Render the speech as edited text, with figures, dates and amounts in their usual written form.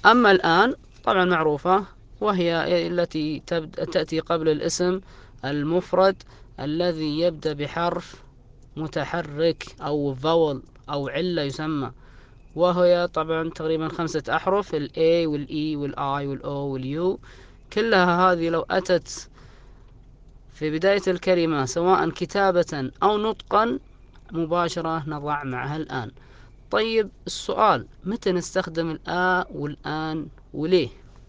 أما الآن طبعا معروفة، وهي التي تأتي قبل الاسم المفرد الذي يبدأ بحرف متحرك أو فاول أو علة يسمى، وهي طبعا تقريبا 5 أحرف، ال A وال E وال I وال O وال U. كلها هذه لو أتت في بداية الكلمة سواء كتابة أو نطقا مباشرة نضع معها الآن. طيب السؤال، متى نستخدم الآ والآن وليه؟